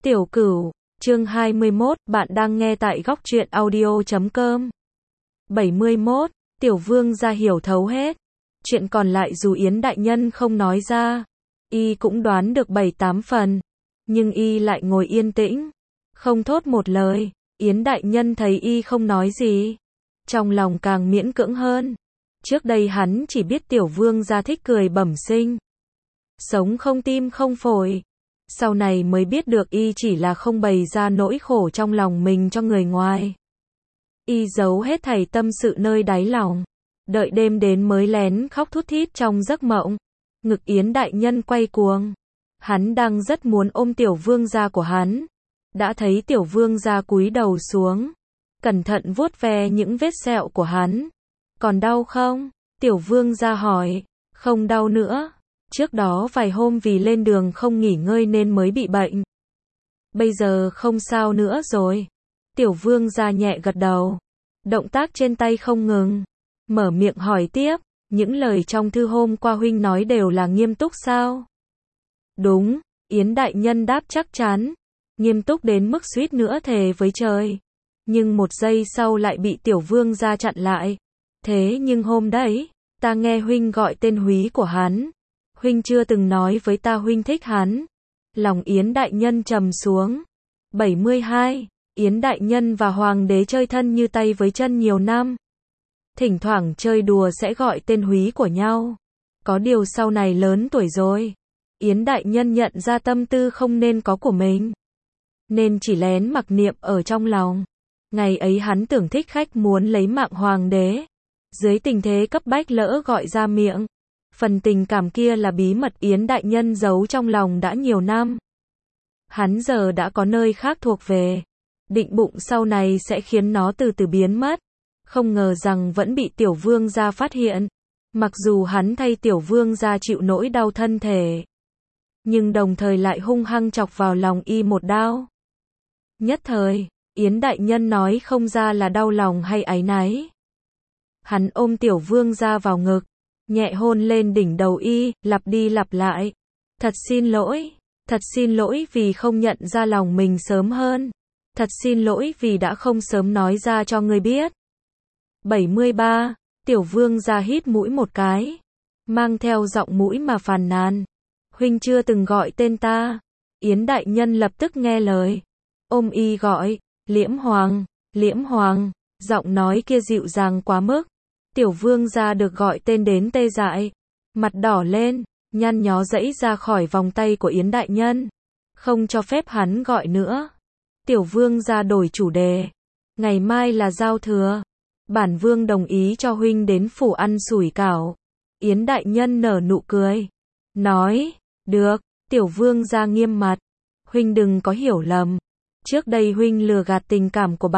Tiểu Cửu, chương 21, bạn đang nghe tại góc truyện audio.com. 71, Tiểu Vương gia hiểu thấu hết. Chuyện còn lại dù Yến đại nhân không nói ra, y cũng đoán được 7-8 phần, nhưng y lại ngồi yên tĩnh, không thốt một lời. Yến đại nhân thấy y không nói gì, trong lòng càng miễn cưỡng hơn. Trước đây hắn chỉ biết Tiểu Vương gia thích cười bẩm sinh, sống không tim không phổi. Sau này mới biết được y chỉ là không bày ra nỗi khổ trong lòng mình cho người ngoài. Y giấu hết thảy tâm sự nơi đáy lòng, đợi đêm đến mới lén khóc thút thít trong giấc mộng. Ngực Yến đại nhân quay cuồng, hắn đang rất muốn ôm Tiểu Vương gia của hắn. Đã thấy Tiểu Vương gia cúi đầu xuống, cẩn thận vuốt ve những vết sẹo của hắn. Còn đau không? Tiểu Vương gia hỏi. Không đau nữa. Trước đó vài hôm vì lên đường không nghỉ ngơi nên mới bị bệnh. Bây giờ không sao nữa rồi. Tiểu Vương gia nhẹ gật đầu. Động tác trên tay không ngừng. Mở miệng hỏi tiếp. Những lời trong thư hôm qua huynh nói đều là nghiêm túc sao? Đúng. Yến đại nhân đáp chắc chắn. Nghiêm túc đến mức suýt nữa thề với trời. Nhưng một giây sau lại bị Tiểu Vương gia chặn lại. Thế nhưng hôm đấy, ta nghe huynh gọi tên húy của hắn. Huynh chưa từng nói với ta huynh thích hắn. Lòng Yến đại nhân trầm xuống. 72. Yến đại nhân và hoàng đế chơi thân như tay với chân nhiều năm. Thỉnh thoảng chơi đùa sẽ gọi tên húy của nhau. Có điều sau này lớn tuổi rồi, Yến đại nhân nhận ra tâm tư không nên có của mình, nên chỉ lén mặc niệm ở trong lòng. Ngày ấy hắn tưởng thích khách muốn lấy mạng hoàng đế. Dưới tình thế cấp bách lỡ gọi ra miệng. Phần tình cảm kia là bí mật Yến đại nhân giấu trong lòng đã nhiều năm. Hắn giờ đã có nơi khác thuộc về. Định bụng sau này sẽ khiến nó từ từ biến mất. Không ngờ rằng vẫn bị Tiểu Vương gia phát hiện. Mặc dù hắn thay Tiểu Vương gia chịu nỗi đau thân thể, nhưng đồng thời lại hung hăng chọc vào lòng y một đao. Nhất thời, Yến đại nhân nói không ra là đau lòng hay áy náy. Hắn ôm Tiểu Vương gia vào ngực, nhẹ hôn lên đỉnh đầu y, lặp đi lặp lại. Thật xin lỗi vì không nhận ra lòng mình sớm hơn. Thật xin lỗi vì đã không sớm nói ra cho ngươi biết. 73. Tiểu Vương gia hít mũi một cái, mang theo giọng mũi mà phàn nàn. Huynh chưa từng gọi tên ta. Yến đại nhân lập tức nghe lời, ôm y gọi, Liễm Hoàng, giọng nói kia dịu dàng quá mức. Tiểu Vương gia được gọi tên đến tê dại, mặt đỏ lên, nhăn nhó giãy ra khỏi vòng tay của Yến đại nhân, không cho phép hắn gọi nữa. Tiểu Vương gia đổi chủ đề, ngày mai là giao thừa, bản vương đồng ý cho huynh đến phủ ăn sủi cảo. Yến đại nhân nở nụ cười, nói, được. Tiểu Vương gia nghiêm mặt, huynh đừng có hiểu lầm, trước đây huynh lừa gạt tình cảm của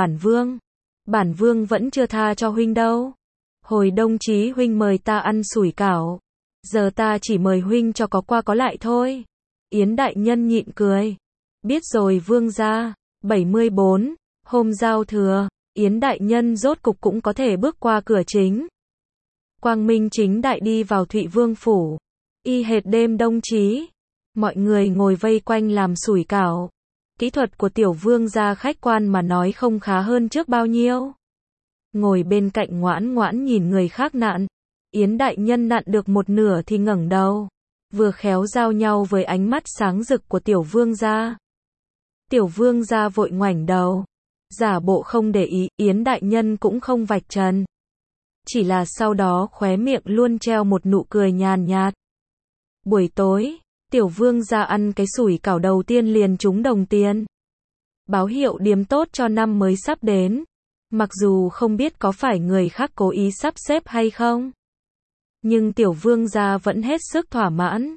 bản vương vẫn chưa tha cho huynh đâu. Hồi Đông Chí huynh mời ta ăn sủi cảo, giờ ta chỉ mời huynh cho có qua có lại thôi. Yến đại nhân nhịn cười, biết rồi vương gia. 74. Hôm giao thừa, Yến đại nhân rốt cục cũng có thể bước qua cửa chính. Quang minh chính đại đi vào Thụy Vương phủ. Y hệt đêm Đông Chí, mọi người ngồi vây quanh làm sủi cảo. Kỹ thuật của Tiểu Vương gia khách quan mà nói không khá hơn trước bao nhiêu. Ngồi bên cạnh ngoãn ngoãn nhìn người khác nặn. Yến đại nhân nặn được một nửa thì ngẩng đầu, vừa khéo giao nhau với ánh mắt sáng rực của Tiểu Vương gia. Tiểu Vương gia vội ngoảnh đầu, giả bộ không để ý. Yến đại nhân cũng không vạch trần, chỉ là sau đó khóe miệng luôn treo một nụ cười nhàn nhạt. Buổi tối, Tiểu Vương gia ăn cái sủi cảo đầu tiên liền trúng đồng tiền, báo hiệu điểm tốt cho năm mới sắp đến. Mặc dù không biết có phải người khác cố ý sắp xếp hay không, nhưng Tiểu Vương gia vẫn hết sức thỏa mãn.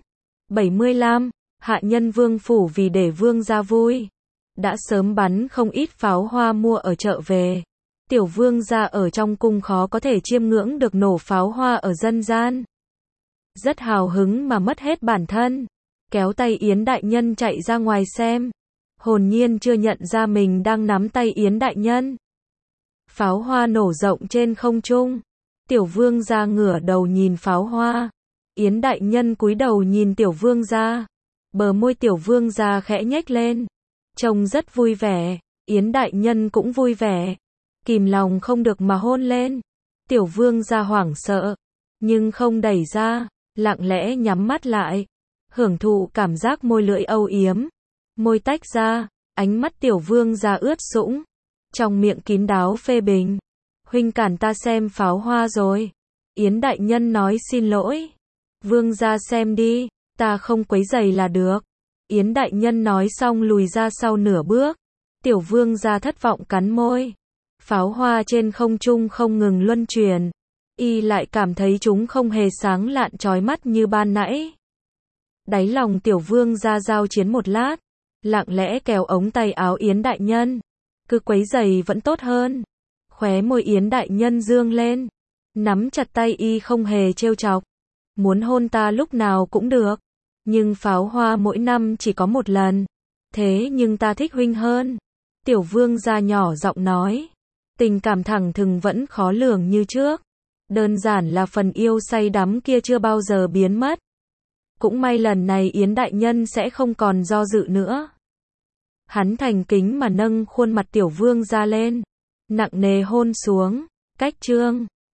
75. Hạ nhân vương phủ vì để vương gia vui, đã sớm bắn không ít pháo hoa mua ở chợ về. Tiểu Vương gia ở trong cung khó có thể chiêm ngưỡng được nổ pháo hoa ở dân gian. Rất hào hứng mà mất hết bản thân, kéo tay Yến đại nhân chạy ra ngoài xem. Hồn nhiên chưa nhận ra mình đang nắm tay Yến đại nhân. Pháo hoa nổ rộng trên không trung. Tiểu Vương gia ngửa đầu nhìn pháo hoa. Yến đại nhân cúi đầu nhìn Tiểu Vương gia. Bờ môi Tiểu Vương gia khẽ nhếch lên. Trông rất vui vẻ, Yến đại nhân cũng vui vẻ. Kìm lòng không được mà hôn lên. Tiểu vương gia hoảng sợ, nhưng không đẩy ra, lặng lẽ nhắm mắt lại, hưởng thụ cảm giác môi lưỡi âu yếm. Môi tách ra, ánh mắt tiểu vương gia ướt sũng, trong miệng kín đáo phê bình. Huynh cản ta xem pháo hoa rồi. Yến đại nhân nói xin lỗi. Vương gia xem đi, ta không quấy rầy là được. Yến đại nhân nói xong lùi ra sau nửa bước. Tiểu vương gia thất vọng cắn môi. Pháo hoa trên không trung không ngừng luân chuyển. Y lại cảm thấy chúng không hề sáng lạn chói mắt như ban nãy. Đáy lòng tiểu vương gia giao chiến một lát, lặng lẽ kéo ống tay áo Yến đại nhân. Cứ quấy giày vẫn tốt hơn. Khóe môi Yến đại nhân dương lên, nắm chặt tay y không hề trêu chọc. Muốn hôn ta lúc nào cũng được, nhưng pháo hoa mỗi năm chỉ có một lần. Thế nhưng ta thích huynh hơn. Tiểu vương gia nhỏ giọng nói. Tình cảm thẳng thừng vẫn khó lường như trước. Đơn giản là phần yêu say đắm kia chưa bao giờ biến mất. Cũng may lần này Yến đại nhân sẽ không còn do dự nữa. Hắn thành kính mà nâng khuôn mặt tiểu vương gia lên, nặng nề hôn xuống. Cách chương